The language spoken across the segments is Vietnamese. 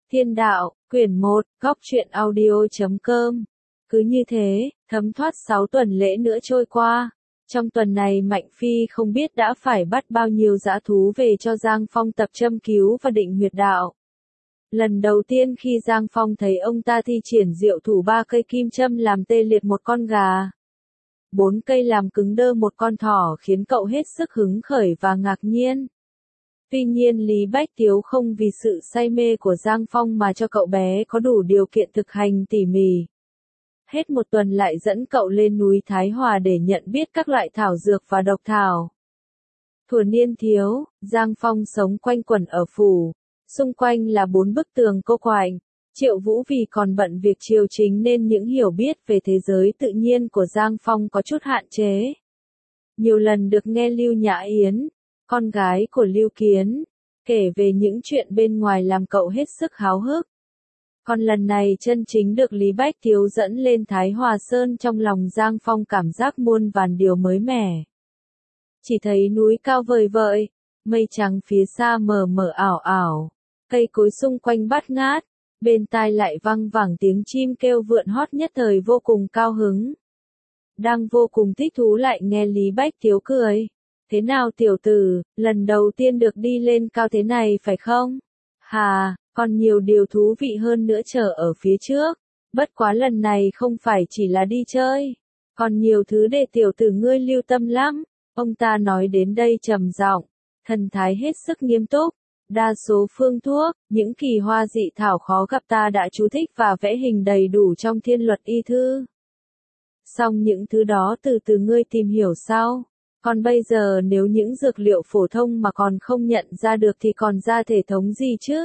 Thiên đạo, quyển 1, góc truyện audio.com. Cứ như thế, thấm thoát 6 tuần lễ nữa trôi qua. Trong tuần này Mạnh Phi không biết đã phải bắt bao nhiêu dã thú về cho Giang Phong tập châm cứu và định huyệt đạo. Lần đầu tiên khi Giang Phong thấy ông ta thi triển diệu thủ 3 cây kim châm làm tê liệt một con gà, 4 cây làm cứng đơ một con thỏ khiến cậu hết sức hứng khởi và ngạc nhiên. Tuy nhiên Lý Bách Tiếu không vì sự say mê của Giang Phong mà cho cậu bé có đủ điều kiện thực hành tỉ mỉ. Hết một tuần lại dẫn cậu lên núi Thái Hòa để nhận biết các loại thảo dược và độc thảo. Thuở niên thiếu, Giang Phong sống quanh quẩn ở phủ, xung quanh là 4 bức tường cô quạnh. Triệu Vũ vì còn bận việc triều chính nên những hiểu biết về thế giới tự nhiên của Giang Phong có chút hạn chế. Nhiều lần được nghe Lưu Nhã Yến, con gái của Lưu Kiến, kể về những chuyện bên ngoài làm cậu hết sức háo hức. Còn lần này chân chính được Lý Bách Tiếu dẫn lên Thái Hòa Sơn, trong lòng Giang Phong cảm giác muôn vàn điều mới mẻ. Chỉ thấy núi cao vời vợi, mây trắng phía xa mờ mờ ảo ảo, cây cối xung quanh bát ngát, bên tai lại văng vẳng tiếng chim kêu vượn hót, nhất thời vô cùng cao hứng. Đang vô cùng thích thú lại nghe Lý Bách Tiếu cười. Thế nào tiểu tử, lần đầu tiên được đi lên cao thế này phải không? Hà, còn nhiều điều thú vị hơn nữa chờ ở phía trước. Bất quá lần này không phải chỉ là đi chơi, còn nhiều thứ để tiểu tử ngươi lưu tâm lắm. Ông ta nói đến đây trầm giọng, thần thái hết sức nghiêm túc. Đa số phương thuốc, những kỳ hoa dị thảo khó gặp ta đã chú thích và vẽ hình đầy đủ trong Thiên Luật Y Thư. Xong những thứ đó từ từ ngươi tìm hiểu sau. Còn bây giờ nếu những dược liệu phổ thông mà còn không nhận ra được thì còn ra thể thống gì chứ?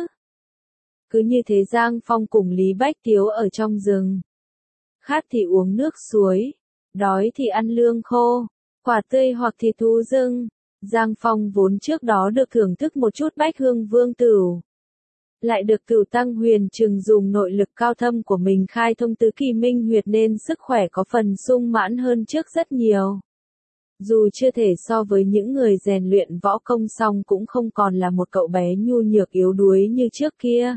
Cứ như thế Giang Phong cùng Lý Bách Tiếu ở trong rừng. Khát thì uống nước suối, đói thì ăn lương khô, quả tươi hoặc thịt thú rừng. Giang Phong vốn trước đó được thưởng thức một chút Bách Hương Vương Tửu, lại được Cửu Tăng Huyền Trừng dùng nội lực cao thâm của mình khai thông tứ kỳ minh huyệt nên sức khỏe có phần sung mãn hơn trước rất nhiều. Dù chưa thể so với những người rèn luyện võ công xong cũng không còn là một cậu bé nhu nhược yếu đuối như trước kia.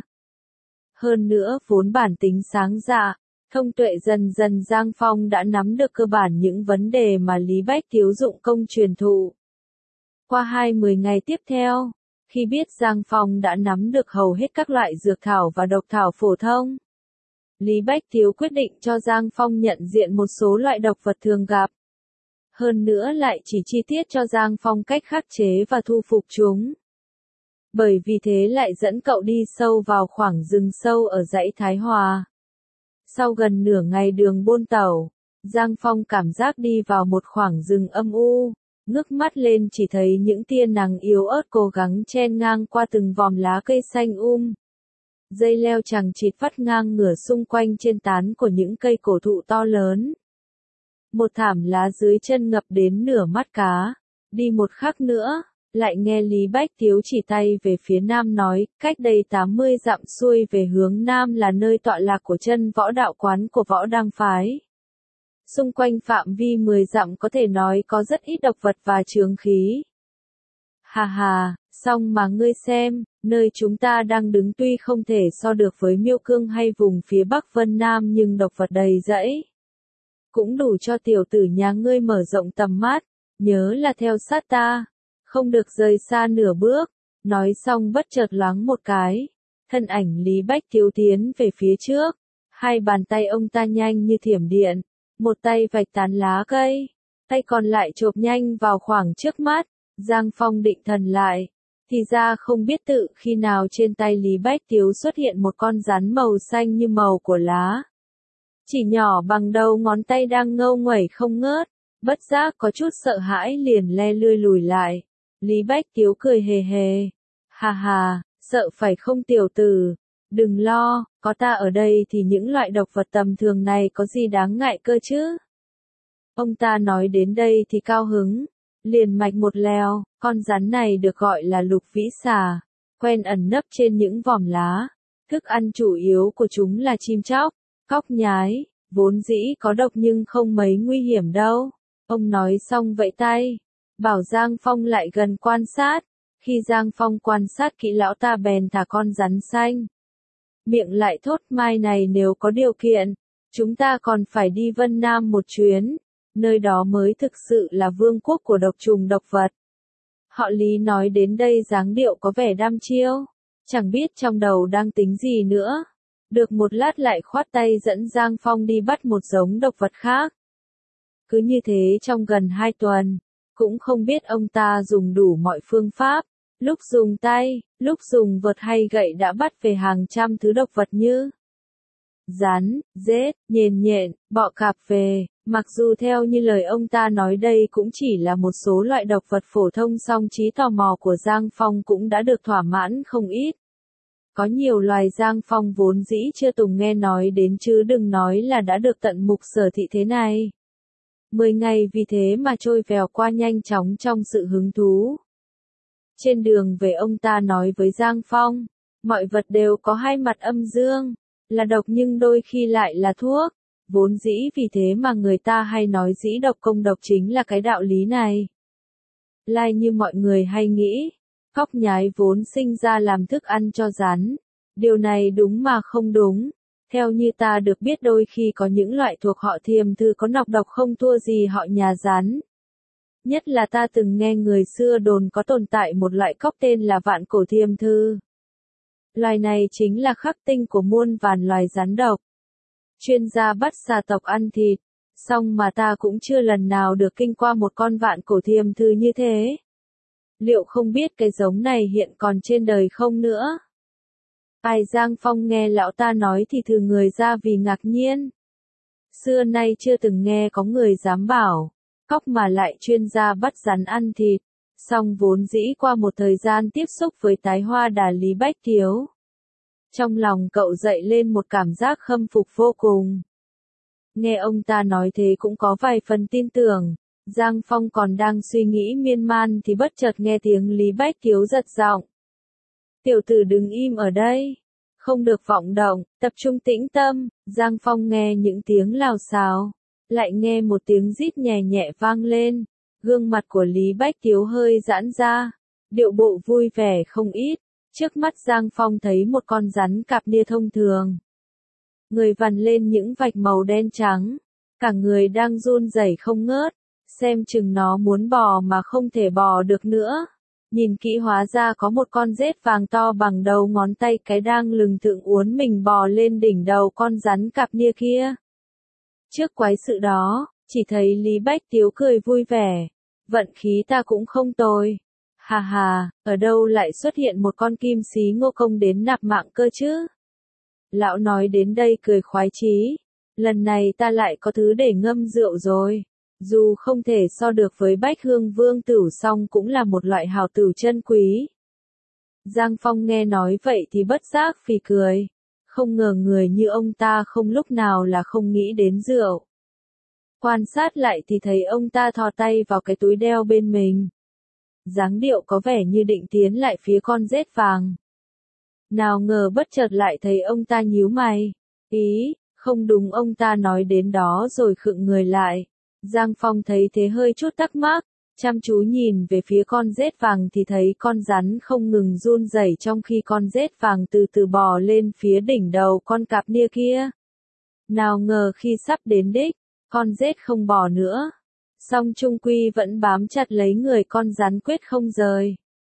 Hơn nữa vốn bản tính sáng dạ, thông tuệ, dần dần Giang Phong đã nắm được cơ bản những vấn đề mà Lý Bách Tiếu dụng công truyền thụ. Qua 20 ngày tiếp theo, khi biết Giang Phong đã nắm được hầu hết các loại dược thảo và độc thảo phổ thông, Lý Bách Tiếu quyết định cho Giang Phong nhận diện một số loại độc vật thường gặp. Hơn nữa lại chỉ chi tiết cho Giang Phong cách khắc chế và thu phục chúng. Bởi vì thế lại dẫn cậu đi sâu vào khoảng rừng sâu ở dãy Thái Hòa. Sau gần nửa ngày đường buôn tàu, Giang Phong cảm giác đi vào một khoảng rừng âm u, ngước mắt lên chỉ thấy những tia nắng yếu ớt cố gắng chen ngang qua từng vòm lá cây xanh dây leo chằng chịt vắt ngang ngửa xung quanh trên tán của những cây cổ thụ to lớn. Một thảm lá dưới chân ngập đến nửa mắt cá. Đi một khắc nữa, lại nghe Lý Bách Tiếu chỉ tay về phía nam nói, cách đây 80 dặm xuôi về hướng nam là nơi tọa lạc của chân võ đạo quán của Võ Đăng Phái. Xung quanh phạm vi 10 dặm có thể nói có rất ít độc vật và chướng khí. Hà hà, xong mà ngươi xem, nơi chúng ta đang đứng tuy không thể so được với Miêu Cương hay vùng phía Bắc Vân Nam nhưng độc vật đầy rẫy. Cũng đủ cho tiểu tử nhà ngươi mở rộng tầm mắt, nhớ là theo sát ta, không được rời xa nửa bước. Nói xong bất chợt loáng một cái, thân ảnh Lý Bách Tiếu tiến về phía trước, hai bàn tay ông ta nhanh như thiểm điện, một tay vạch tán lá cây, tay còn lại chộp nhanh vào khoảng trước mắt. Giang Phong định thần lại, thì ra không biết tự khi nào trên tay Lý Bách Tiếu xuất hiện một con rắn màu xanh như màu của lá. Chỉ nhỏ bằng đầu ngón tay đang ngâu nguẩy không ngớt, bất giác có chút sợ hãi liền le lươi lùi lại. Lý Bách Tiếu cười hề hề. Hà hà, sợ phải không tiểu tử? Đừng lo, có ta ở đây thì những loại độc vật tầm thường này có gì đáng ngại cơ chứ? Ông ta nói đến đây thì cao hứng, liền mạch một lèo, con rắn này được gọi là lục vĩ xà, quen ẩn nấp trên những vòm lá. Thức ăn chủ yếu của chúng là chim chóc, cóc nhái, vốn dĩ có độc nhưng không mấy nguy hiểm đâu. Ông nói xong vẫy tay, bảo Giang Phong lại gần quan sát. Khi Giang Phong quan sát kỹ lão ta bèn thả con rắn xanh miệng lại thốt mai này nếu có điều kiện, chúng ta còn phải đi Vân Nam một chuyến, nơi đó mới thực sự là vương quốc của độc trùng độc vật. Họ Lý nói đến đây dáng điệu có vẻ đăm chiêu, chẳng biết trong đầu đang tính gì nữa. Được một lát lại khoát tay dẫn Giang Phong đi bắt một giống độc vật khác. Cứ như thế trong gần 2 tuần, cũng không biết ông ta dùng đủ mọi phương pháp, lúc dùng tay, lúc dùng vật hay gậy đã bắt về hàng trăm thứ độc vật như rắn, rết, nhện nhện, bọ cạp về, mặc dù theo như lời ông ta nói đây cũng chỉ là một số loại độc vật phổ thông song trí tò mò của Giang Phong cũng đã được thỏa mãn không ít. Có nhiều loài Giang Phong vốn dĩ chưa từng nghe nói đến chứ đừng nói là đã được tận mục sở thị thế này. 10 ngày vì thế mà trôi vèo qua nhanh chóng trong sự hứng thú. Trên đường về ông ta nói với Giang Phong, mọi vật đều có hai mặt âm dương, là độc nhưng đôi khi lại là thuốc, vốn dĩ vì thế mà người ta hay nói dĩ độc công độc chính là cái đạo lý này. Lai như mọi người hay nghĩ, cóc nhái vốn sinh ra làm thức ăn cho rắn, điều này đúng mà không đúng. Theo như ta được biết đôi khi có những loại thuộc họ Thiềm Thư có nọc độc không thua gì họ nhà rắn. Nhất là ta từng nghe người xưa đồn có tồn tại một loại cóc tên là Vạn Cổ Thiềm Thư. Loài này chính là khắc tinh của muôn vàn loài rắn độc. Chuyên gia bắt xà tộc ăn thịt, song mà ta cũng chưa lần nào được kinh qua một con Vạn Cổ Thiềm Thư như thế. Liệu không biết cái giống này hiện còn trên đời không nữa? Ai Giang Phong nghe lão ta nói thì thừ người ra vì ngạc nhiên. Xưa nay chưa từng nghe có người dám bảo, cóc mà lại chuyên gia bắt rắn ăn thịt, song vốn dĩ qua một thời gian tiếp xúc với tái hoa đà Lý Bách Thiếu. Trong lòng cậu dậy lên một cảm giác khâm phục vô cùng. Nghe ông ta nói thế cũng có vài phần tin tưởng, Giang Phong còn đang suy nghĩ miên man thì bất chợt nghe tiếng Lý Bách Thiếu giật giọng. Tiểu tử đừng im ở đây, không được vọng động, tập trung tĩnh tâm. Giang Phong nghe những tiếng lào xào, lại nghe một tiếng rít nhẹ nhẹ vang lên, gương mặt của Lý Bách Thiếu hơi giãn ra, điệu bộ vui vẻ không ít. Trước mắt Giang Phong thấy một con rắn cạp nia thông thường. Người vằn lên những vạch màu đen trắng, cả người đang run rẩy không ngớt, xem chừng nó muốn bò mà không thể bò được nữa. Nhìn kỹ hóa ra có một con rết vàng to bằng đầu ngón tay cái đang lừng thượng uốn mình bò lên đỉnh đầu con rắn cạp nia kia. Trước quái sự đó, chỉ thấy Lý Bách Tiếu cười vui vẻ. Vận khí ta cũng không tồi. Hà hà, ở đâu lại xuất hiện một con kim xí Ngô Công đến nạp mạng cơ chứ? Lão nói đến đây cười khoái chí. Lần này ta lại có thứ để ngâm rượu rồi. Dù không thể so được với Bách Hương Vương Tửu song cũng là một loại hào tửu chân quý. Giang Phong nghe nói vậy thì bất giác phì cười. Không ngờ người như ông ta không lúc nào là không nghĩ đến rượu. Quan sát lại thì thấy ông ta thò tay vào cái túi đeo bên mình. Dáng điệu có vẻ như định tiến lại phía con rết vàng. Nào ngờ bất chợt lại thấy ông ta nhíu mày. Ý, không đúng, ông ta nói đến đó rồi khựng người lại. Giang Phong thấy thế hơi chút thắc mắc, chăm chú nhìn về phía con rết vàng thì thấy con rắn không ngừng run rẩy trong khi con rết vàng từ từ bò lên phía đỉnh đầu con cạp nia kia. Nào ngờ khi sắp đến đích, con rết không bò nữa, song trung quy vẫn bám chặt lấy người con rắn quyết không rời.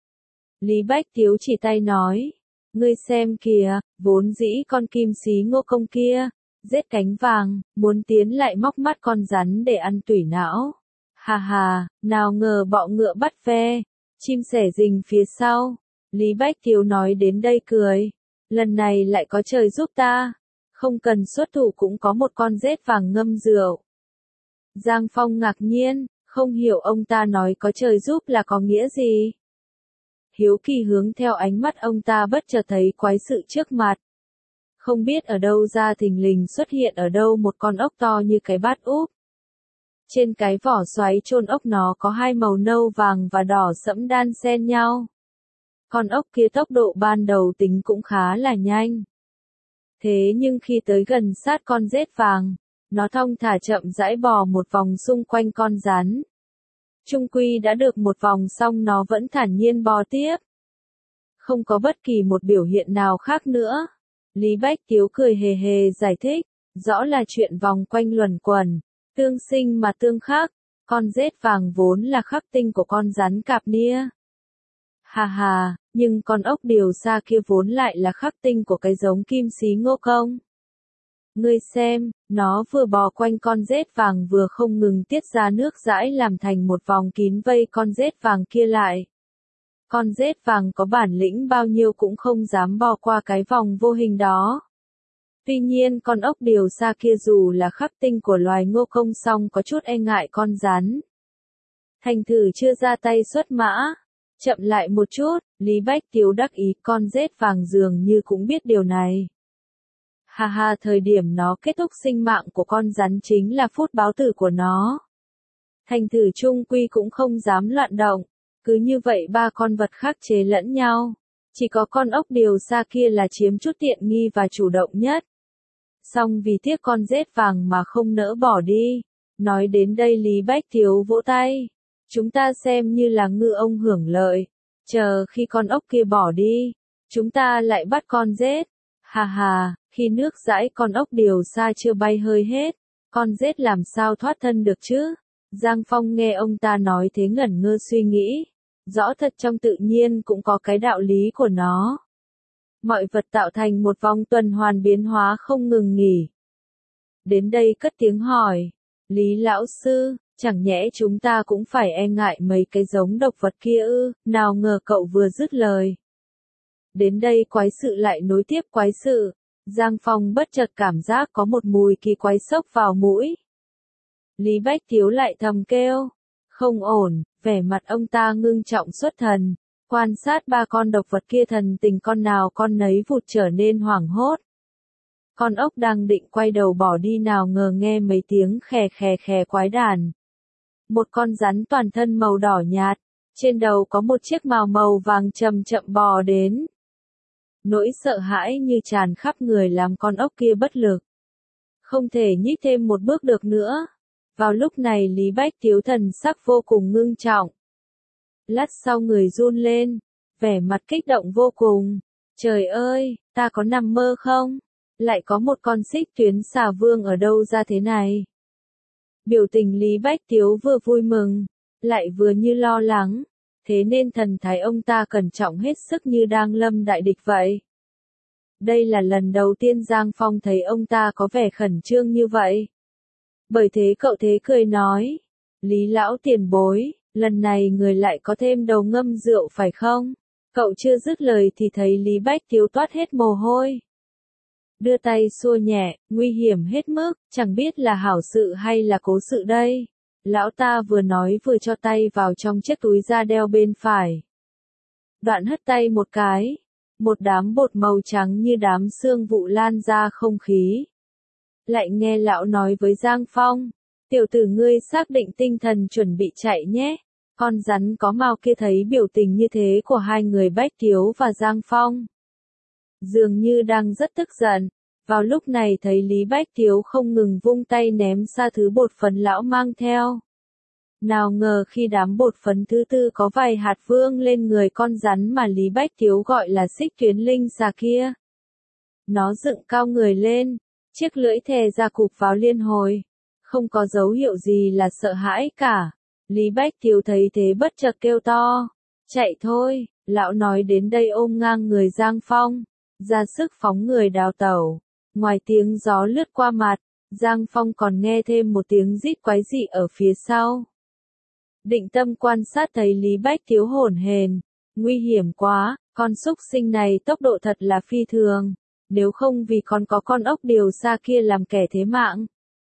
Lý Bách Thiếu chỉ tay nói, ngươi xem kìa, vốn dĩ con kim xí Ngô Công kia, rết cánh vàng, muốn tiến lại móc mắt con rắn để ăn tủy não. Hà hà, nào ngờ bọ ngựa bắt ve, chim sẻ rình phía sau. Lý Bách Thiếu nói đến đây cười, lần này lại có trời giúp ta, không cần xuất thủ cũng có một con rết vàng ngâm rượu. Giang Phong ngạc nhiên, không hiểu ông ta nói có trời giúp là có nghĩa gì. Hiếu kỳ hướng theo ánh mắt ông ta bất chợt thấy quái sự trước mặt. Không biết ở đâu ra thình lình xuất hiện ở đâu một con ốc to như cái bát úp. Trên cái vỏ xoáy chôn ốc nó có hai màu nâu vàng và đỏ sẫm đan xen nhau. Con ốc kia tốc độ ban đầu tính cũng khá là nhanh. Thế nhưng khi tới gần sát con rết vàng, nó thong thả chậm rãi bò một vòng xung quanh con rắn. Trung quy đã được một vòng xong nó vẫn thản nhiên bò tiếp. Không có bất kỳ một biểu hiện nào khác nữa. Lý Bách Tiếu cười hề hề giải thích, rõ là chuyện vòng quanh luẩn quẩn, tương sinh mà tương khắc, con rết vàng vốn là khắc tinh của con rắn cạp nia. Hà hà, nhưng con ốc điều xa kia vốn lại là khắc tinh của cái giống kim xí ngô công. Ngươi xem, nó vừa bò quanh con rết vàng vừa không ngừng tiết ra nước dãi làm thành một vòng kín vây con rết vàng kia lại. Con rết vàng có bản lĩnh bao nhiêu cũng không dám bò qua cái vòng vô hình đó. Tuy nhiên con ốc điều xa kia dù là khắc tinh của loài ngô công song có chút e ngại con rắn. Thành thử chưa ra tay xuất mã. Chậm lại một chút, Lý Bách Tiếu đắc ý con rết vàng dường như cũng biết điều này. Hà hà, thời điểm nó kết thúc sinh mạng của con rắn chính là phút báo tử của nó. Thành thử chung quy cũng không dám loạn động. Cứ như vậy ba con vật khắc chế lẫn nhau. Chỉ có con ốc điều xa kia là chiếm chút tiện nghi và chủ động nhất. Song vì tiếc con rết vàng mà không nỡ bỏ đi. Nói đến đây Lý Bách Tiếu vỗ tay. Chúng ta xem như là ngư ông hưởng lợi. Chờ khi con ốc kia bỏ đi, chúng ta lại bắt con rết. Hà hà, khi nước dãi con ốc điều xa chưa bay hơi hết, con rết làm sao thoát thân được chứ? Giang Phong nghe ông ta nói thế ngẩn ngơ suy nghĩ. Rõ thật trong tự nhiên cũng có cái đạo lý của nó. Mọi vật tạo thành một vòng tuần hoàn biến hóa không ngừng nghỉ. Đến đây cất tiếng hỏi. Lý lão sư, chẳng nhẽ chúng ta cũng phải e ngại mấy cái giống độc vật kia ư? Nào ngờ cậu vừa dứt lời. Đến đây quái sự lại nối tiếp quái sự. Giang Phong bất chợt cảm giác có một mùi kỳ quái xốc vào mũi. Lý Bách Tiếu lại thầm kêu. Không ổn, vẻ mặt ông ta ngưng trọng xuất thần. Quan sát ba con độc vật kia thần tình con nào con nấy vụt trở nên hoảng hốt. Con ốc đang định quay đầu bỏ đi nào ngờ nghe mấy tiếng khè khè khè quái đản. Một con rắn toàn thân màu đỏ nhạt, trên đầu có một chiếc mào màu vàng chậm chậm bò đến. Nỗi sợ hãi như tràn khắp người làm con ốc kia bất lực. Không thể nhích thêm một bước được nữa. Vào lúc này Lý Bách Tiếu thần sắc vô cùng ngưng trọng. Lát sau người run lên, vẻ mặt kích động vô cùng. Trời ơi, ta có nằm mơ không? Lại có một con xích tuyến xà vương ở đâu ra thế này? Biểu tình Lý Bách Tiếu vừa vui mừng, lại vừa như lo lắng. Thế nên thần thái ông ta cẩn trọng hết sức như đang lâm đại địch vậy. Đây là lần đầu tiên Giang Phong thấy ông ta có vẻ khẩn trương như vậy. Bởi thế cậu thế cười nói. Lý lão tiền bối, lần này người lại có thêm đầu ngâm rượu phải không? Cậu chưa dứt lời thì thấy Lý Bách Tiếu toát hết mồ hôi. Đưa tay xua nhẹ, nguy hiểm hết mức, chẳng biết là hảo sự hay là cố sự đây. Lão ta vừa nói vừa cho tay vào trong chiếc túi da đeo bên phải. Đoạn hất tay một cái. Một đám bột màu trắng như đám sương vụ lan ra không khí. Lại nghe lão nói với Giang Phong. Tiểu tử ngươi xác định tinh thần chuẩn bị chạy nhé. Con rắn có mào kia thấy biểu tình như thế của hai người Bách Tiếu và Giang Phong. Dường như đang rất tức giận. Vào lúc này thấy Lý Bách Tiếu không ngừng vung tay ném xa thứ bột phấn lão mang theo. Nào ngờ khi đám bột phấn thứ tư có vài hạt vương lên người con rắn mà Lý Bách Tiếu gọi là xích tuyến linh xà kia. Nó dựng cao người lên, chiếc lưỡi thè ra cụp vào liên hồi. Không có dấu hiệu gì là sợ hãi cả. Lý Bách Tiếu thấy thế bất chợt kêu to. Chạy thôi, lão nói đến đây ôm ngang người Giang Phong. Ra sức phóng người đào tẩu. Ngoài tiếng gió lướt qua mặt, Giang Phong còn nghe thêm một tiếng rít quái dị ở phía sau. Định tâm quan sát thấy Lý Bách Tiếu hổn hển, nguy hiểm quá, con súc sinh này tốc độ thật là phi thường, nếu không vì còn có con ốc điều xa kia làm kẻ thế mạng.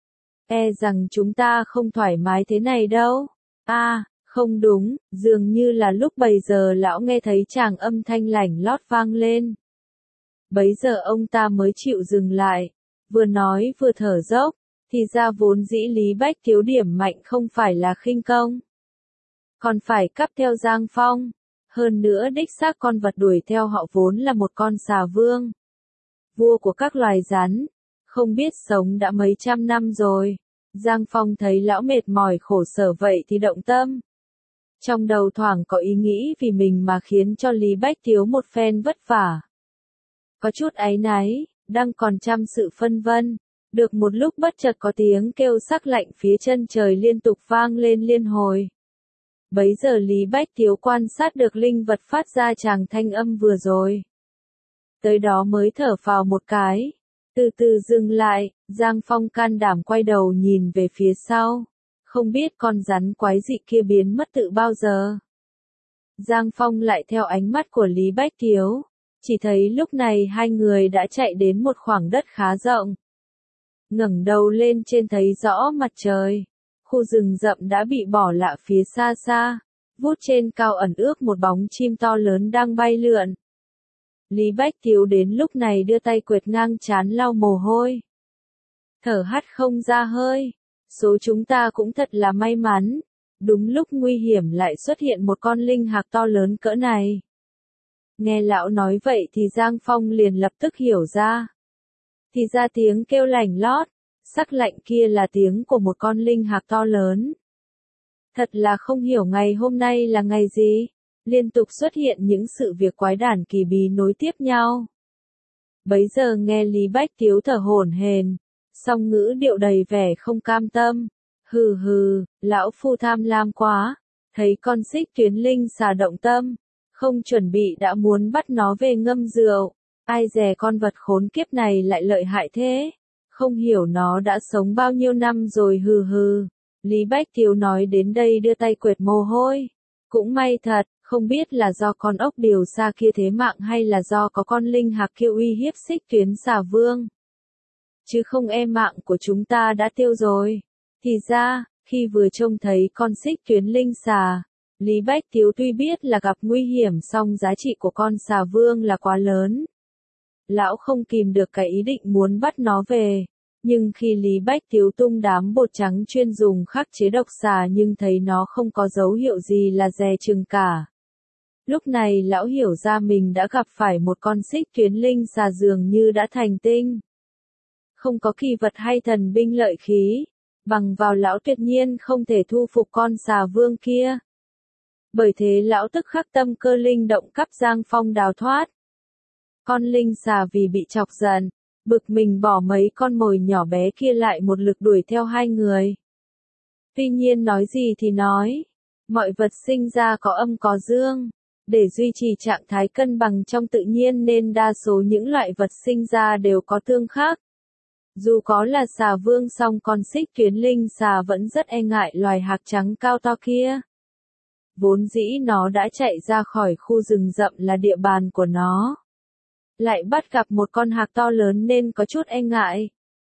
E rằng chúng ta không thoải mái thế này đâu. Không đúng, dường như là lúc bấy giờ lão nghe thấy tràng âm thanh lảnh lót vang lên. Bấy giờ ông ta mới chịu dừng lại, vừa nói vừa thở dốc, thì ra vốn dĩ Lý Bách Tiếu điểm mạnh không phải là khinh công. Còn phải cắp theo Giang Phong. Hơn nữa đích xác con vật đuổi theo họ vốn là một con xà vương. Vua của các loài rắn. Không biết sống đã mấy trăm năm rồi. Giang Phong thấy lão mệt mỏi khổ sở vậy thì động tâm. Trong đầu thoảng có ý nghĩ vì mình mà khiến cho Lý Bách Tiếu một phen vất vả. Có chút áy náy, đang còn trăm sự phân vân. Được một lúc bất chợt có tiếng kêu sắc lạnh phía chân trời liên tục vang lên liên hồi. Bấy giờ Lý Bách Tiếu quan sát được linh vật phát ra tràng thanh âm vừa rồi. Tới đó mới thở phào một cái. Từ từ dừng lại, Giang Phong can đảm quay đầu nhìn về phía sau. Không biết con rắn quái dị kia biến mất tự bao giờ. Giang Phong lại theo ánh mắt của Lý Bách Tiếu. Chỉ thấy lúc này hai người đã chạy đến một khoảng đất khá rộng. Ngẩng đầu lên trên thấy rõ mặt trời. Khu rừng rậm đã bị bỏ lại phía xa xa. Vút trên cao ẩn ước một bóng chim to lớn đang bay lượn. Lý Bách Tiếu đến lúc này đưa tay quệt ngang trán lau mồ hôi. Thở hắt không ra hơi. Số chúng ta cũng thật là may mắn. Đúng lúc nguy hiểm lại xuất hiện một con linh hạc to lớn cỡ này. Nghe lão nói vậy thì Giang Phong liền lập tức hiểu ra. Thì ra tiếng kêu lảnh lót, sắc lạnh kia là tiếng của một con linh hạc to lớn. Thật là không hiểu ngày hôm nay là ngày gì. Liên tục xuất hiện những sự việc quái đản kỳ bí nối tiếp nhau. Bấy giờ nghe Lý Bách Tiếu thở hổn hển, song ngữ điệu đầy vẻ không cam tâm. Hừ hừ, lão phu tham lam quá, thấy con xích tuyến linh xà động tâm, không chuẩn bị đã muốn bắt nó về ngâm rượu. Ai dè con vật khốn kiếp này lại lợi hại thế, không hiểu nó đã sống bao nhiêu năm rồi hừ hừ. Lý Bách Tiếu nói đến đây đưa tay quệt mồ hôi. Cũng may thật, không biết là do con ốc điều xa kia thế mạng hay là do có con linh hạc kia uy hiếp xích tuyến xà vương. Chứ không e mạng của chúng ta đã tiêu rồi. Thì ra, khi vừa trông thấy con xích tuyến linh xà, Lý Bách Tiếu tuy biết là gặp nguy hiểm song giá trị của con xà vương là quá lớn. Lão không kìm được cái ý định muốn bắt nó về. Nhưng khi Lý Bách Tiếu tung đám bột trắng chuyên dùng khắc chế độc xà nhưng thấy nó không có dấu hiệu gì là dè chừng cả. Lúc này lão hiểu ra mình đã gặp phải một con xích tuyến linh xà dường như đã thành tinh. Không có kỳ vật hay thần binh lợi khí, bằng vào lão tuyệt nhiên không thể thu phục con xà vương kia. Bởi thế lão tức khắc tâm cơ linh động cắp Giang Phong đào thoát. Con linh xà vì bị chọc giận, bực mình bỏ mấy con mồi nhỏ bé kia lại một lực đuổi theo hai người. Tuy nhiên nói gì thì nói, mọi vật sinh ra có âm có dương, để duy trì trạng thái cân bằng trong tự nhiên nên đa số những loại vật sinh ra đều có tương khắc. Dù có là xà vương song con xích tuyến linh xà vẫn rất e ngại loài hạc trắng cao to kia. Vốn dĩ nó đã chạy ra khỏi khu rừng rậm là địa bàn của nó. Lại bắt gặp một con hạc to lớn nên có chút e ngại.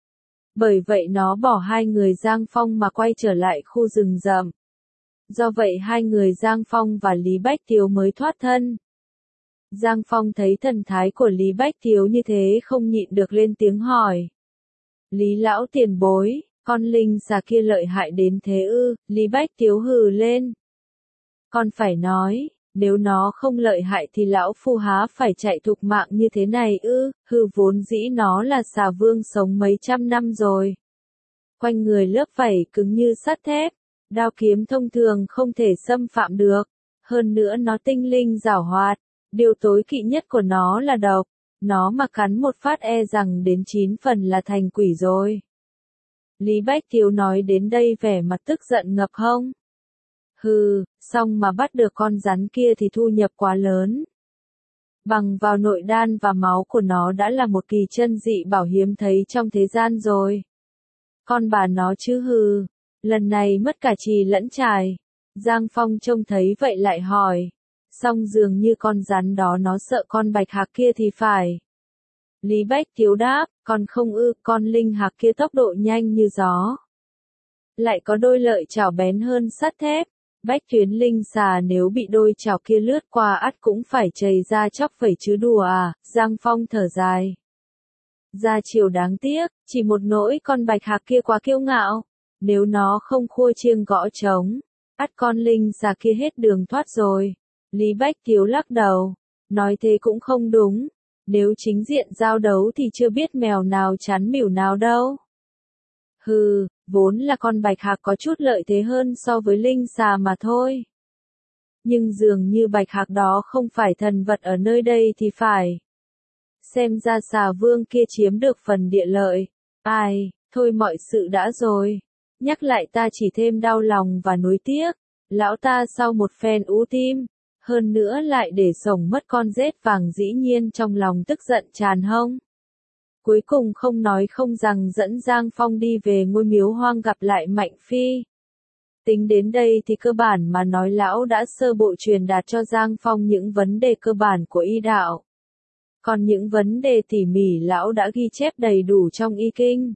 Bởi vậy nó bỏ hai người Giang Phong mà quay trở lại khu rừng rậm. Do vậy hai người Giang Phong và Lý Bách Tiếu mới thoát thân. Giang Phong thấy thần thái của Lý Bách Tiếu như thế không nhịn được lên tiếng hỏi. Lý lão tiền bối, con linh xà kia lợi hại đến thế ư? Lý Bách Tiếu hừ lên. Con phải nói, nếu nó không lợi hại thì lão phu há phải chạy thục mạng như thế này ư? Hừ, vốn dĩ nó là xà vương sống mấy trăm năm rồi. Quanh người lớp vảy cứng như sắt thép, đao kiếm thông thường không thể xâm phạm được. Hơn nữa nó tinh linh giảo hoạt, điều tối kỵ nhất của nó là độc. Nó mà cắn một phát e rằng đến 9 phần là thành quỷ rồi. Lý Bách Tiếu nói đến đây vẻ mặt tức giận ngập hông. Hừ, xong mà bắt được con rắn kia thì thu nhập quá lớn. Bằng vào nội đan và máu của nó đã là một kỳ chân dị bảo hiếm thấy trong thế gian rồi. Con bà nó chứ hừ, lần này mất cả trì lẫn trài. Giang Phong trông thấy vậy lại hỏi. Song dường như con rắn đó nó sợ con bạch hạc kia thì phải. Lý Bách Tiếu đáp, còn không ư, con linh hạc kia tốc độ nhanh như gió. Lại có đôi lợi chảo bén hơn sắt thép. Bách tuyến linh xà nếu bị đôi chảo kia lướt qua ắt cũng phải chầy ra chóc phẩy chứ đùa à. Giang Phong thở dài. Ra chiều đáng tiếc, chỉ một nỗi con bạch hạc kia quá kiêu ngạo. Nếu nó không khua chiêng gõ trống, ắt con linh xà kia hết đường thoát rồi. Lý Bách Tiếu lắc đầu, nói thế cũng không đúng. Nếu chính diện giao đấu thì chưa biết mèo nào chán mỉu nào đâu. Hừ, vốn là con bạch hạc có chút lợi thế hơn so với linh xà mà thôi. Nhưng dường như bạch hạc đó không phải thần vật ở nơi đây thì phải. Xem ra xà vương kia chiếm được phần địa lợi. Ai, thôi mọi sự đã rồi. Nhắc lại ta chỉ thêm đau lòng và nuối tiếc. Lão ta sau một phen ú tim, hơn nữa lại để sổng mất con rết vàng, dĩ nhiên trong lòng tức giận tràn hông. Cuối cùng không nói không rằng dẫn Giang Phong đi về ngôi miếu hoang gặp lại Mạnh Phi. Tính đến đây thì cơ bản mà nói lão đã sơ bộ truyền đạt cho Giang Phong những vấn đề cơ bản của y đạo. Còn những vấn đề tỉ mỉ lão đã ghi chép đầy đủ trong y kinh.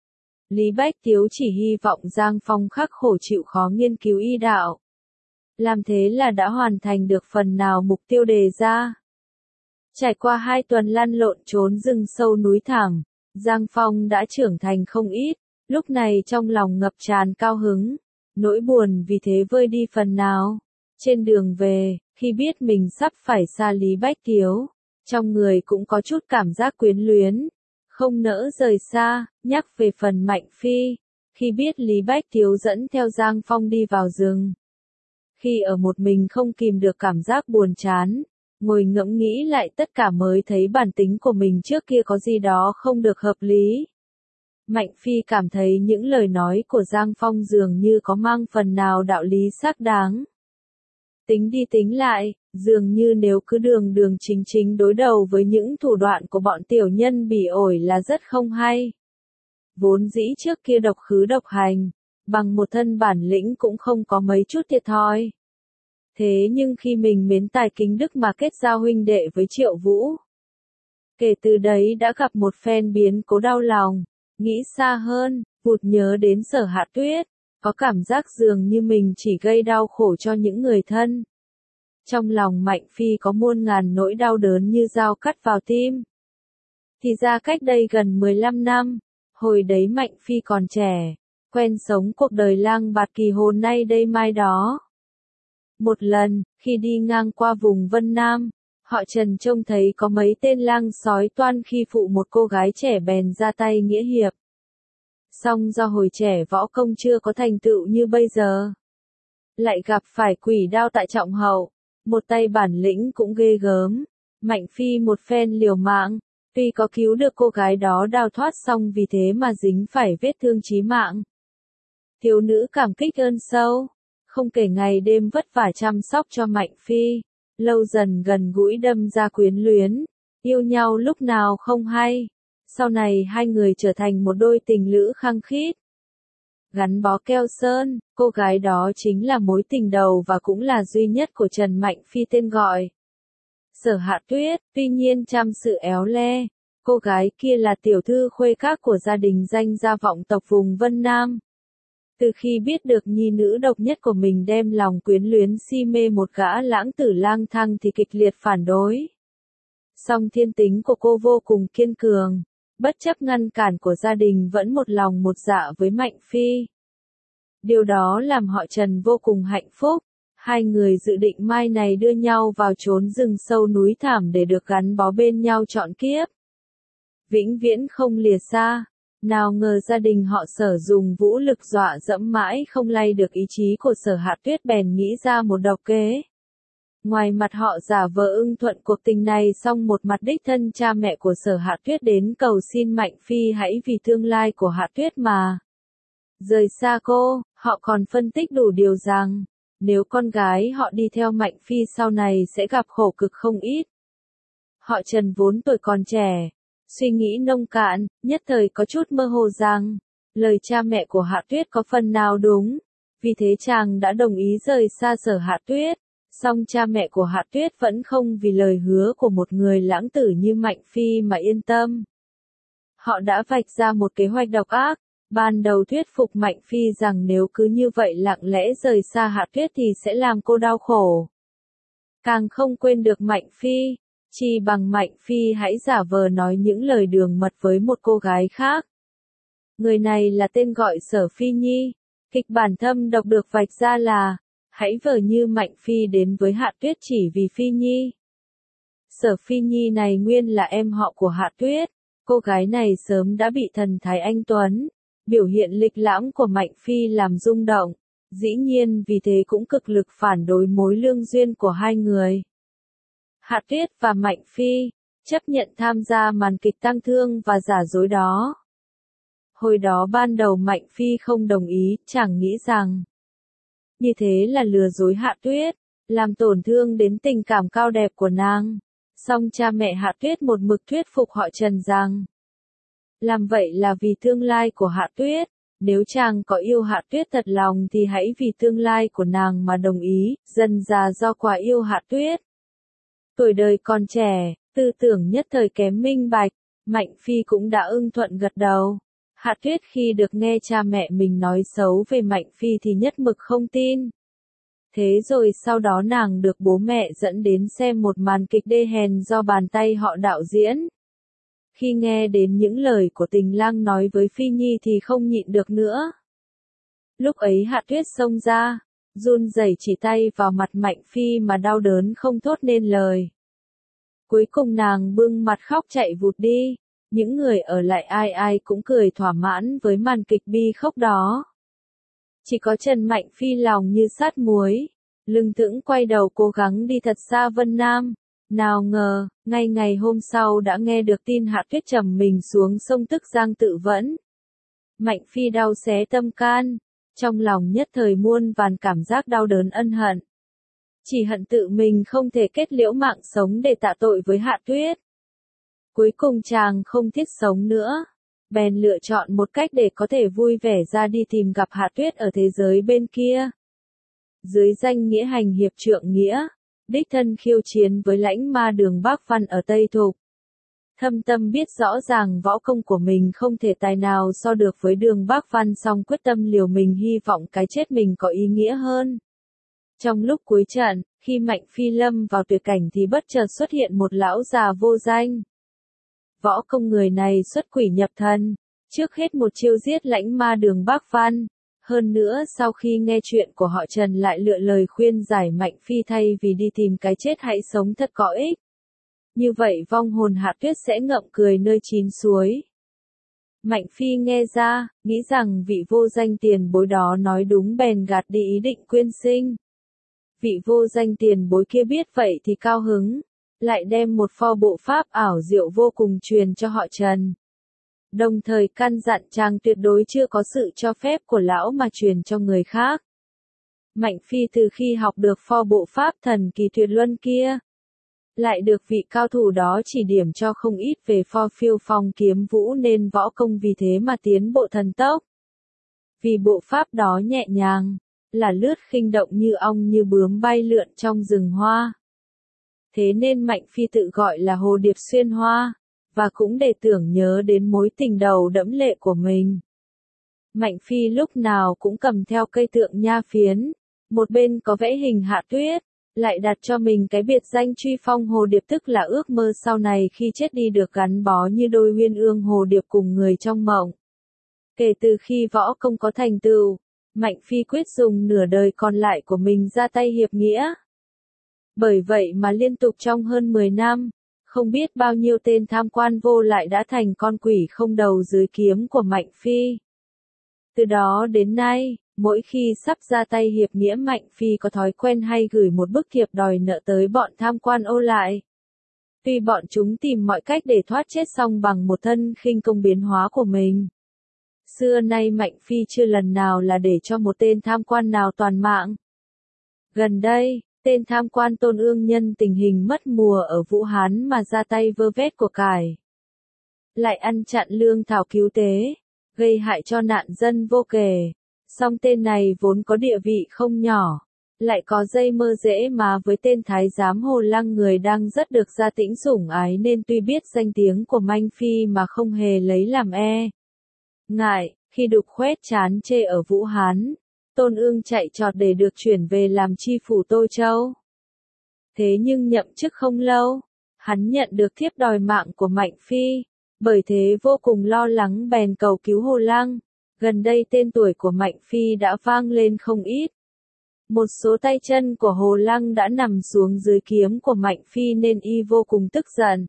Lý Bách Tiếu chỉ hy vọng Giang Phong khắc khổ chịu khó nghiên cứu y đạo. Làm thế là đã hoàn thành được phần nào mục tiêu đề ra. Trải qua 2 tuần lăn lộn trốn rừng sâu núi thẳm, Giang Phong đã trưởng thành không ít, lúc này trong lòng ngập tràn cao hứng, nỗi buồn vì thế vơi đi phần nào. Trên đường về, khi biết mình sắp phải xa Lý Bách Tiếu, trong người cũng có chút cảm giác quyến luyến, không nỡ rời xa. Nhắc về phần Mạnh Phi, khi biết Lý Bách Tiếu dẫn theo Giang Phong đi vào rừng, khi ở một mình không kìm được cảm giác buồn chán, ngồi ngẫm nghĩ lại tất cả mới thấy bản tính của mình trước kia có gì đó không được hợp lý. Mạnh Phi cảm thấy những lời nói của Giang Phong dường như có mang phần nào đạo lý xác đáng. Tính đi tính lại, dường như nếu cứ đường đường chính chính đối đầu với những thủ đoạn của bọn tiểu nhân bỉ ổi là rất không hay. Vốn dĩ trước kia độc khứ độc hành, bằng một thân bản lĩnh cũng không có mấy chút thiệt thòi. Thế nhưng khi mình mến tài kính đức mà kết giao huynh đệ với Triệu Vũ, kể từ đấy đã gặp một phen biến cố đau lòng, nghĩ xa hơn, vụt nhớ đến Sở Hạ Tuyết, có cảm giác dường như mình chỉ gây đau khổ cho những người thân. Trong lòng Mạnh Phi có muôn ngàn nỗi đau đớn như dao cắt vào tim. Thì ra cách đây gần 15 năm, hồi đấy Mạnh Phi còn trẻ, quen sống cuộc đời lang bạt kỳ hồn nay đây mai đó. Một lần, khi đi ngang qua vùng Vân Nam, họ Trần trông thấy có mấy tên lang sói toan khi phụ một cô gái trẻ bèn ra tay nghĩa hiệp. Song do hồi trẻ võ công chưa có thành tựu như bây giờ, lại gặp phải quỷ đao tại trọng hậu, một tay bản lĩnh cũng ghê gớm. Mạnh Phi một phen liều mạng, tuy có cứu được cô gái đó đào thoát xong vì thế mà dính phải vết thương chí mạng. Thiếu nữ cảm kích ơn sâu, không kể ngày đêm vất vả chăm sóc cho Mạnh Phi, lâu dần gần gũi đâm ra quyến luyến, yêu nhau lúc nào không hay. Sau này hai người trở thành một đôi tình lữ khăng khít, gắn bó keo sơn. Cô gái đó chính là mối tình đầu và cũng là duy nhất của Trần Mạnh Phi tên gọi Sở Hạ Tuyết. Tuy nhiên trăm sự éo le, cô gái kia là tiểu thư khuê các của gia đình danh gia vọng tộc vùng Vân Nam. Từ khi biết được nhi nữ độc nhất của mình đem lòng quyến luyến si mê một gã lãng tử lang thang thì kịch liệt phản đối. Song thiên tính của cô vô cùng kiên cường, bất chấp ngăn cản của gia đình vẫn một lòng một dạ với Mạnh Phi. Điều đó làm họ Trần vô cùng hạnh phúc. Hai người dự định mai này đưa nhau vào chốn rừng sâu núi thảm để được gắn bó bên nhau trọn kiếp, vĩnh viễn không lìa xa. Nào ngờ gia đình họ Sở dùng vũ lực dọa dẫm mãi không lay được ý chí của Sở Hạ Tuyết, bèn nghĩ ra một độc kế. Ngoài mặt họ giả vờ ưng thuận cuộc tình này, xong một mặt đích thân cha mẹ của Sở Hạ Tuyết đến cầu xin Mạnh Phi hãy vì tương lai của Hạ Tuyết mà rời xa cô. Họ còn phân tích đủ điều rằng, nếu con gái họ đi theo Mạnh Phi sau này sẽ gặp khổ cực không ít. Họ Trần vốn tuổi còn trẻ, suy nghĩ nông cạn, nhất thời có chút mơ hồ rằng, lời cha mẹ của Hạ Tuyết có phần nào đúng, vì thế chàng đã đồng ý rời xa Sở Hạ Tuyết. Song cha mẹ của Hạ Tuyết vẫn không vì lời hứa của một người lãng tử như Mạnh Phi mà yên tâm. Họ đã vạch ra một kế hoạch độc ác, ban đầu thuyết phục Mạnh Phi rằng nếu cứ như vậy lặng lẽ rời xa Hạ Tuyết thì sẽ làm cô đau khổ. Càng không quên được Mạnh Phi, chỉ bằng Mạnh Phi hãy giả vờ nói những lời đường mật với một cô gái khác. Người này là tên gọi Sở Phi Nhi. Kịch bản thâm độc được vạch ra là, hãy vờ như Mạnh Phi đến với Hạ Tuyết chỉ vì Phi Nhi. Sở Phi Nhi này nguyên là em họ của Hạ Tuyết. Cô gái này sớm đã bị thần thái anh tuấn, biểu hiện lịch lãm của Mạnh Phi làm rung động, dĩ nhiên vì thế cũng cực lực phản đối mối lương duyên của hai người. Hạ Tuyết và Mạnh Phi, chấp nhận tham gia màn kịch tang thương và giả dối đó. Hồi đó ban đầu Mạnh Phi không đồng ý, chàng nghĩ rằng như thế là lừa dối Hạ Tuyết, làm tổn thương đến tình cảm cao đẹp của nàng. Song cha mẹ Hạ Tuyết một mực thuyết phục họ Trần rằng làm vậy là vì tương lai của Hạ Tuyết, nếu chàng có yêu Hạ Tuyết thật lòng thì hãy vì tương lai của nàng mà đồng ý, dần dà do quá yêu Hạ Tuyết. Tuổi đời còn trẻ, tư tưởng nhất thời kém minh bạch, Mạnh Phi cũng đã ưng thuận gật đầu. Hạ Tuyết khi được nghe cha mẹ mình nói xấu về Mạnh Phi thì nhất mực không tin. Thế rồi sau đó nàng được bố mẹ dẫn đến xem một màn kịch đê hèn do bàn tay họ đạo diễn. Khi nghe đến những lời của Tình Lang nói với Phi Nhi thì không nhịn được nữa. Lúc ấy Hạ Tuyết xông ra, run rẩy chỉ tay vào mặt Mạnh Phi mà đau đớn không thốt nên lời. Cuối cùng nàng bưng mặt khóc chạy vụt đi, những người ở lại ai ai cũng cười thỏa mãn với màn kịch bi khóc đó. Chỉ có Trần Mạnh Phi lòng như sát muối, lưng thững quay đầu cố gắng đi thật xa Vân Nam. Nào ngờ, ngay ngày hôm sau đã nghe được tin Hạ Tuyết trầm mình xuống sông Tức Giang tự vẫn. Mạnh Phi đau xé tâm can, trong lòng nhất thời muôn vàn cảm giác đau đớn ân hận. Chỉ hận tự mình không thể kết liễu mạng sống để tạ tội với Hạ Tuyết. Cuối cùng chàng không thiết sống nữa, bèn lựa chọn một cách để có thể vui vẻ ra đi tìm gặp Hạ Tuyết ở thế giới bên kia. Dưới danh nghĩa hành hiệp trượng nghĩa, đích thân khiêu chiến với lãnh ma Đường Bác Văn ở Tây Thục. Thâm tâm biết rõ ràng võ công của mình không thể tài nào so được với Đường Bác Văn, song quyết tâm liều mình hy vọng cái chết mình có ý nghĩa hơn. Trong lúc cuối trận, khi Mạnh Phi lâm vào tuyệt cảnh thì bất chợt xuất hiện một lão già vô danh. Võ công người này xuất quỷ nhập thần, trước hết một chiêu giết lãnh ma Đường Bác Văn. Hơn nữa sau khi nghe chuyện của họ Trần lại lựa lời khuyên giải Mạnh Phi thay vì đi tìm cái chết hãy sống thật có ích. Như vậy vong hồn Hạ Tuyết sẽ ngậm cười nơi chín suối. Mạnh Phi nghe ra, nghĩ rằng vị vô danh tiền bối đó nói đúng bèn gạt đi ý định quyên sinh. Vị vô danh tiền bối kia biết vậy thì cao hứng, lại đem một pho bộ pháp ảo diệu vô cùng truyền cho họ Trần. Đồng thời căn dặn chàng tuyệt đối chưa có sự cho phép của lão mà truyền cho người khác. Mạnh Phi từ khi học được pho bộ pháp thần kỳ tuyệt luân kia, lại được vị cao thủ đó chỉ điểm cho không ít về pho phiêu phong kiếm vũ nên võ công vì thế mà tiến bộ thần tốc. Vì bộ pháp đó nhẹ nhàng, là lướt khinh động như ong như bướm bay lượn trong rừng hoa. Thế nên Mạnh Phi tự gọi là Hồ Điệp Xuyên Hoa, và cũng để tưởng nhớ đến mối tình đầu đẫm lệ của mình. Mạnh Phi lúc nào cũng cầm theo cây tượng nha phiến, một bên có vẽ hình Hạ Tuyết, lại đặt cho mình cái biệt danh Truy Phong Hồ Điệp, tức là ước mơ sau này khi chết đi được gắn bó như đôi uyên ương hồ điệp cùng người trong mộng. Kể từ khi võ công có thành tựu, Mạnh Phi quyết dùng nửa đời còn lại của mình ra tay hiệp nghĩa. Bởi vậy mà liên tục trong hơn 10 năm, không biết bao nhiêu tên tham quan vô lại đã thành con quỷ không đầu dưới kiếm của Mạnh Phi. Từ đó đến nay, mỗi khi sắp ra tay hiệp nghĩa Mạnh Phi có thói quen hay gửi một bức thiệp đòi nợ tới bọn tham quan ô lại. Tuy bọn chúng tìm mọi cách để thoát chết song bằng một thân khinh công biến hóa của mình. Xưa nay Mạnh Phi chưa lần nào là để cho một tên tham quan nào toàn mạng. Gần đây, tên tham quan Tôn Ương nhân tình hình mất mùa ở Vũ Hán mà ra tay vơ vét của cải. Lại ăn chặn lương thảo cứu tế, gây hại cho nạn dân vô kể. Song tên này vốn có địa vị không nhỏ, lại có dây mơ dễ mà với tên thái giám Hồ Lăng người đang rất được gia tĩnh sủng ái nên tuy biết danh tiếng của Mạnh Phi mà không hề lấy làm ngại, khi đục khoét chán chê ở Vũ Hán. Tôn Ương chạy trọt để được chuyển về làm chi phủ Tô Châu. Thế nhưng nhậm chức không lâu, hắn nhận được thiếp đòi mạng của Mạnh Phi, bởi thế vô cùng lo lắng bèn cầu cứu Hồ Lăng. Gần đây tên tuổi của Mạnh Phi đã vang lên không ít. Một số tay chân của Hồ Lăng đã nằm xuống dưới kiếm của Mạnh Phi nên y vô cùng tức giận.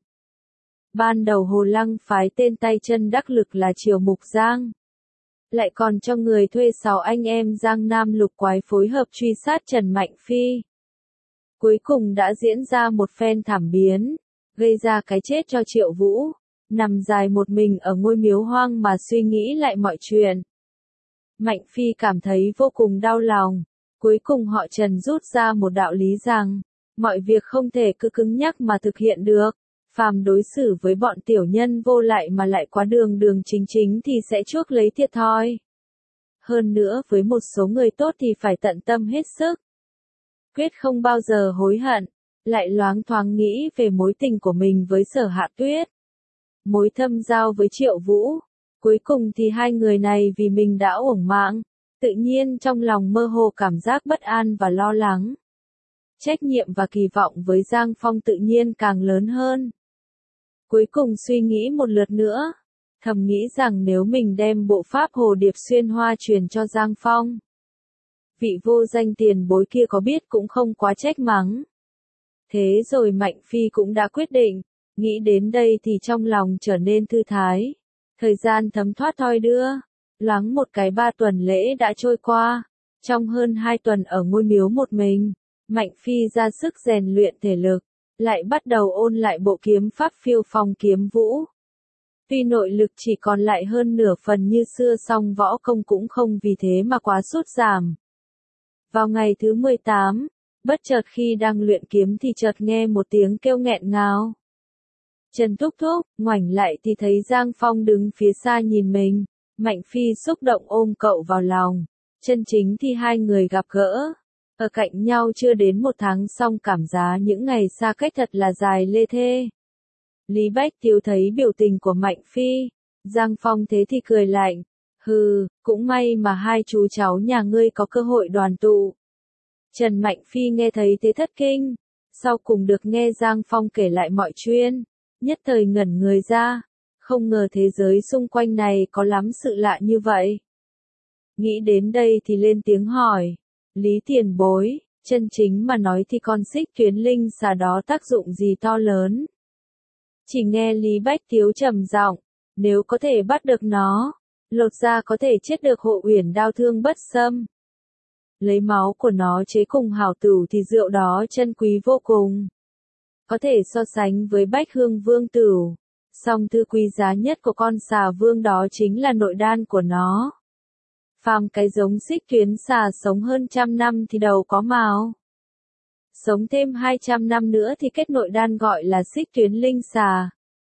Ban đầu Hồ Lăng phái tên tay chân đắc lực là Triều Mục Giang. Lại còn cho người thuê 6 anh em Giang Nam lục quái phối hợp truy sát Trần Mạnh Phi. Cuối cùng đã diễn ra một phen thảm biến, gây ra cái chết cho Triệu Vũ, nằm dài một mình ở ngôi miếu hoang mà suy nghĩ lại mọi chuyện. Mạnh Phi cảm thấy vô cùng đau lòng, cuối cùng họ Trần rút ra một đạo lý rằng, mọi việc không thể cứ cứng nhắc mà thực hiện được, phàm đối xử với bọn tiểu nhân vô lại mà lại quá đường đường chính chính thì sẽ chuốc lấy thiệt thòi. Hơn nữa với một số người tốt thì phải tận tâm hết sức. Quyết không bao giờ hối hận, lại loáng thoáng nghĩ về mối tình của mình với Sở Hạ Tuyết. Mối thâm giao với Triệu Vũ. Cuối cùng thì hai người này vì mình đã uổng mạng, tự nhiên trong lòng mơ hồ cảm giác bất an và lo lắng. Trách nhiệm và kỳ vọng với Giang Phong tự nhiên càng lớn hơn. Cuối cùng suy nghĩ một lượt nữa, thầm nghĩ rằng nếu mình đem bộ pháp Hồ Điệp Xuyên Hoa truyền cho Giang Phong, vị vô danh tiền bối kia có biết cũng không quá trách mắng. Thế rồi Mạnh Phi cũng đã quyết định, nghĩ đến đây thì trong lòng trở nên thư thái. Thời gian thấm thoát thoi đưa, loáng một cái 3 tuần lễ đã trôi qua, trong hơn 2 tuần ở ngôi miếu một mình, Mạnh Phi ra sức rèn luyện thể lực, lại bắt đầu ôn lại bộ kiếm pháp Phiêu Phong Kiếm Vũ. Tuy nội lực chỉ còn lại hơn nửa phần như xưa song võ công cũng không vì thế mà quá sút giảm. Vào ngày thứ 18, bất chợt khi đang luyện kiếm thì chợt nghe một tiếng kêu nghẹn ngào. Trần Thúc Thúc, ngoảnh lại thì thấy Giang Phong đứng phía xa nhìn mình, Mạnh Phi xúc động ôm cậu vào lòng. Chân chính thì hai người gặp gỡ, ở cạnh nhau chưa đến 1 tháng song cảm giác những ngày xa cách thật là dài lê thê. Lý Bách Thiếu thấy biểu tình của Mạnh Phi, Giang Phong thế thì cười lạnh, hừ, cũng may mà hai chú cháu nhà ngươi có cơ hội đoàn tụ. Trần Mạnh Phi nghe thấy thế thất kinh, sau cùng được nghe Giang Phong kể lại mọi chuyện, nhất thời ngẩn người ra, không ngờ thế giới xung quanh này có lắm sự lạ như vậy. Nghĩ đến đây thì lên tiếng hỏi, Lý tiền bối, chân chính mà nói thì con Xích Tuyến Linh xà đó tác dụng gì to lớn. Chỉ nghe Lý Bách Thiếu trầm giọng, nếu có thể bắt được nó, lột ra có thể chết được Hộ Uyển đao thương bất xâm. Lấy máu của nó chế cùng hảo tử thì rượu đó chân quý vô cùng. Có thể so sánh với Bách Hương Vương tử, song thứ quý giá nhất của con xà vương đó chính là nội đan của nó. Phàm cái giống Xích Tuyến xà sống hơn 100 năm thì đầu có mào. Sống thêm 200 năm nữa thì kết nội đan gọi là Xích Tuyến Linh xà.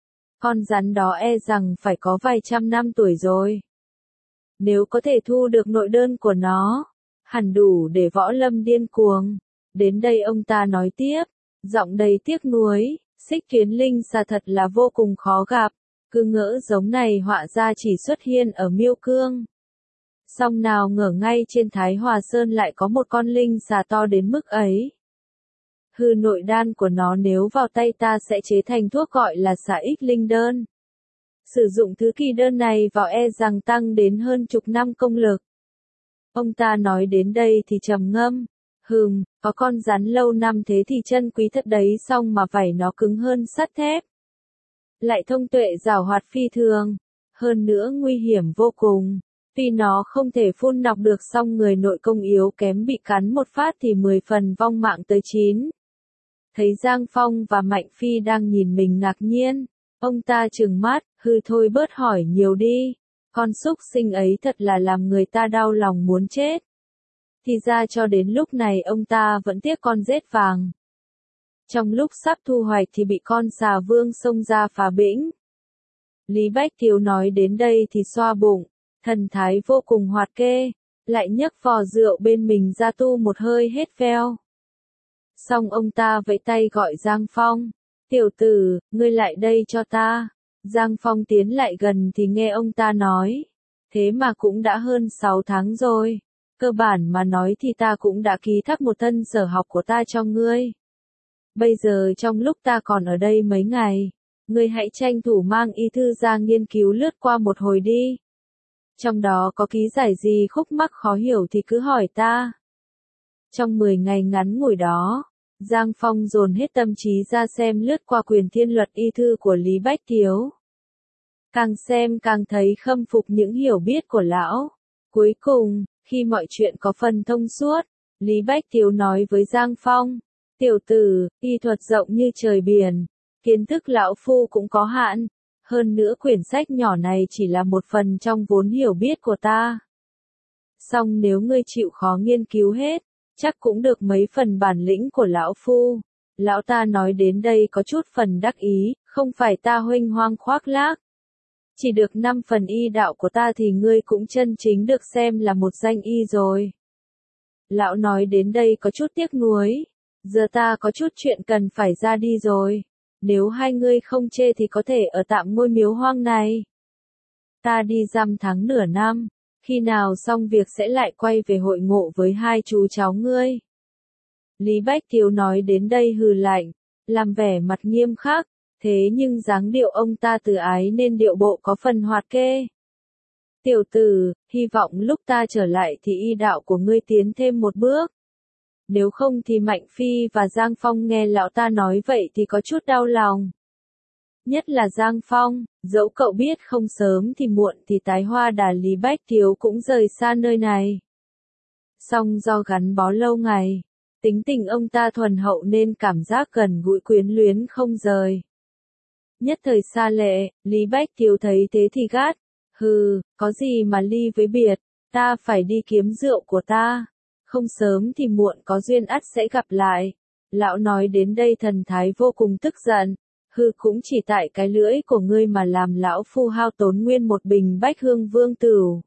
Con rắn đó e rằng phải có vài trăm năm tuổi rồi. Nếu có thể thu được nội đơn của nó, hẳn đủ để võ lâm điên cuồng. Đến đây ông ta nói tiếp, giọng đầy tiếc nuối, Xích Tuyến Linh xà thật là vô cùng khó gặp, cứ ngỡ giống này họa ra chỉ xuất hiện ở Miêu Cương. Song nào ngờ ngay trên Thái Hòa Sơn lại có một con linh xà to đến mức ấy. Hư nội đan của nó nếu vào tay ta sẽ chế thành thuốc gọi là xà ích linh đơn. Sử dụng thứ kỳ đơn này vào e rằng tăng đến hơn chục năm công lực. Ông ta nói đến đây thì trầm ngâm, có con rắn lâu năm thế thì chân quý thật đấy song mà vảy nó cứng hơn sắt thép. Lại thông tuệ giảo hoạt phi thường, hơn nữa nguy hiểm vô cùng. Tuy nó không thể phun nọc được song người nội công yếu kém bị cắn một phát thì 10 phần vong mạng tới 9. Thấy Giang Phong và Mạnh Phi đang nhìn mình ngạc nhiên, ông ta trừng mắt, hư thôi bớt hỏi nhiều đi, con súc sinh ấy thật là làm người ta đau lòng muốn chết. Thì ra cho đến lúc này ông ta vẫn tiếc con rết vàng. Trong lúc sắp thu hoạch thì bị con xà vương xông ra phá bĩnh. Lý Bách Thiếu nói đến đây thì xoa bụng, thần thái vô cùng hoạt kê, lại nhấc vò rượu bên mình ra tu một hơi hết veo. Xong ông ta vẫy tay gọi Giang Phong, tiểu tử, ngươi lại đây cho ta. Giang Phong tiến lại gần thì nghe ông ta nói, thế mà cũng đã hơn 6 tháng rồi, cơ bản mà nói thì ta cũng đã ký thác một thân sở học của ta cho ngươi. Bây giờ trong lúc ta còn ở đây mấy ngày, ngươi hãy tranh thủ mang y thư ra nghiên cứu lướt qua một hồi đi. Trong đó có ký giải gì khúc mắc khó hiểu thì cứ hỏi ta. Trong 10 ngày ngắn ngủi đó, Giang Phong dồn hết tâm trí ra xem lướt qua Quyền Thiên Luật y thư của Lý Bách Thiếu. Càng xem càng thấy khâm phục những hiểu biết của lão. Cuối cùng, khi mọi chuyện có phần thông suốt, Lý Bách Thiếu nói với Giang Phong, tiểu tử, y thuật rộng như trời biển, Kiến thức lão phu cũng có hạn, hơn nữa quyển sách nhỏ này chỉ là một phần trong vốn hiểu biết của ta. Song nếu ngươi chịu khó nghiên cứu hết, chắc cũng được mấy phần bản lĩnh của lão phu. Lão ta nói đến đây có chút phần đắc ý, không phải ta huênh hoang khoác lác. Chỉ được 5 phần y đạo của ta thì ngươi cũng chân chính được xem là một danh y rồi. Lão nói đến đây có chút tiếc nuối. Giờ ta có chút chuyện cần phải ra đi rồi. Nếu hai ngươi không chê thì có thể ở tạm ngôi miếu hoang này. Ta đi dăm tháng nửa năm, khi nào xong việc sẽ lại quay về hội ngộ với hai chú cháu ngươi. Lý Bách Thiếu nói đến đây hừ lạnh, làm vẻ mặt nghiêm khắc, thế nhưng dáng điệu ông ta từ ái nên điệu bộ có phần hoạt kê. Tiểu tử, hy vọng lúc ta trở lại thì y đạo của ngươi tiến thêm một bước. Nếu không thì Mạnh Phi và Giang Phong nghe lão ta nói vậy thì có chút đau lòng. Nhất là Giang Phong, dẫu cậu biết không sớm thì muộn thì tái hoa đà Lý Bách Thiếu cũng rời xa nơi này. Song do gắn bó lâu ngày, tính tình ông ta thuần hậu nên cảm giác gần gũi quyến luyến không rời. Nhất thời xa lệ, Lý Bách Thiếu thấy thế thì gắt, hừ, có gì mà ly với biệt, ta phải đi kiếm rượu của ta. Không sớm thì muộn có duyên ắt sẽ gặp lại. Lão nói đến đây thần thái vô cùng tức giận. Hừ, cũng chỉ tại cái lưỡi của ngươi mà làm lão phu hao tốn nguyên một bình Bách Hương Vương Tửu.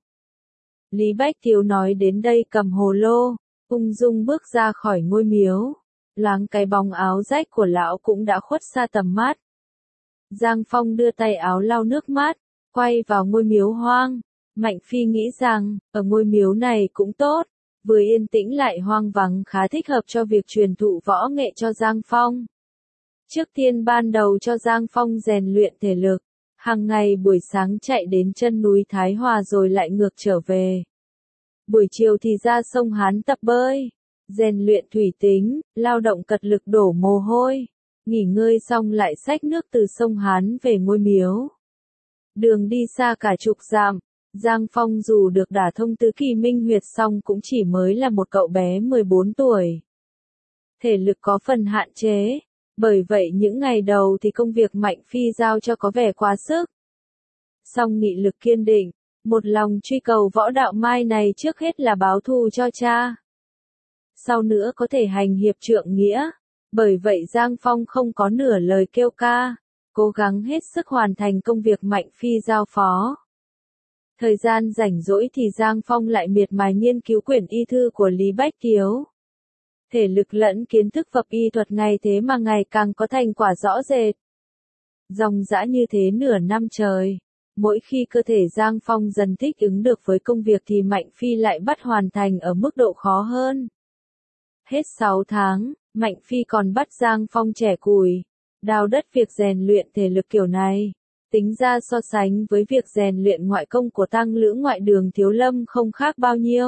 Lý Bách Thiếu nói đến đây cầm hồ lô, ung dung bước ra khỏi ngôi miếu. Loáng cái bóng áo rách của lão cũng đã khuất xa tầm mắt. Giang Phong đưa tay áo lau nước mắt, quay vào ngôi miếu hoang. Mạnh Phi nghĩ rằng, ở ngôi miếu này cũng tốt. Vừa yên tĩnh lại hoang vắng khá thích hợp cho việc truyền thụ võ nghệ cho Giang Phong. Trước tiên ban đầu cho Giang Phong rèn luyện thể lực, hàng ngày buổi sáng chạy đến chân núi Thái Hòa rồi lại ngược trở về. Buổi chiều thì ra sông Hán tập bơi, rèn luyện thủy tính, lao động cật lực đổ mồ hôi, nghỉ ngơi xong lại xách nước từ sông Hán về ngôi miếu. Đường đi xa cả chục dặm. Giang Phong dù được đả thông tứ kỳ minh huyệt song cũng chỉ mới là một cậu bé 14 tuổi. Thể lực có phần hạn chế, bởi vậy những ngày đầu thì công việc Mạnh Phi giao cho có vẻ quá sức. Song nghị lực kiên định, một lòng truy cầu võ đạo mai này trước hết là báo thù cho cha. Sau nữa có thể hành hiệp trượng nghĩa, bởi vậy Giang Phong không có nửa lời kêu ca, cố gắng hết sức hoàn thành công việc Mạnh Phi giao phó. Thời gian rảnh rỗi thì Giang Phong lại miệt mài nghiên cứu quyển y thư của Lý Bách Thiếu. Thể lực lẫn kiến thức vật y thuật ngày thế mà ngày càng có thành quả rõ rệt. Dòng dã như thế nửa năm trời, mỗi khi cơ thể Giang Phong dần thích ứng được với công việc thì Mạnh Phi lại bắt hoàn thành ở mức độ khó hơn. Hết 6 tháng, Mạnh Phi còn bắt Giang Phong chẻ củi, đào đất. Việc rèn luyện thể lực kiểu này, tính ra so sánh với việc rèn luyện ngoại công của tăng lữ ngoại Đường Thiếu Lâm không khác bao nhiêu.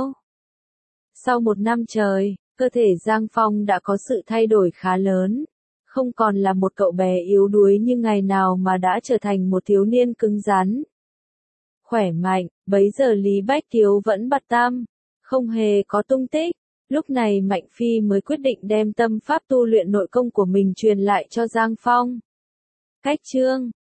Sau một năm trời, cơ thể Giang Phong đã có sự thay đổi khá lớn, không còn là một cậu bé yếu đuối như ngày nào mà đã trở thành một thiếu niên cứng rắn, khỏe mạnh. Bấy giờ Lý Bách Thiếu vẫn bặt tăm, không hề có tung tích. Lúc này Mạnh Phi mới quyết định đem tâm pháp tu luyện nội công của mình truyền lại cho Giang Phong. Cách chương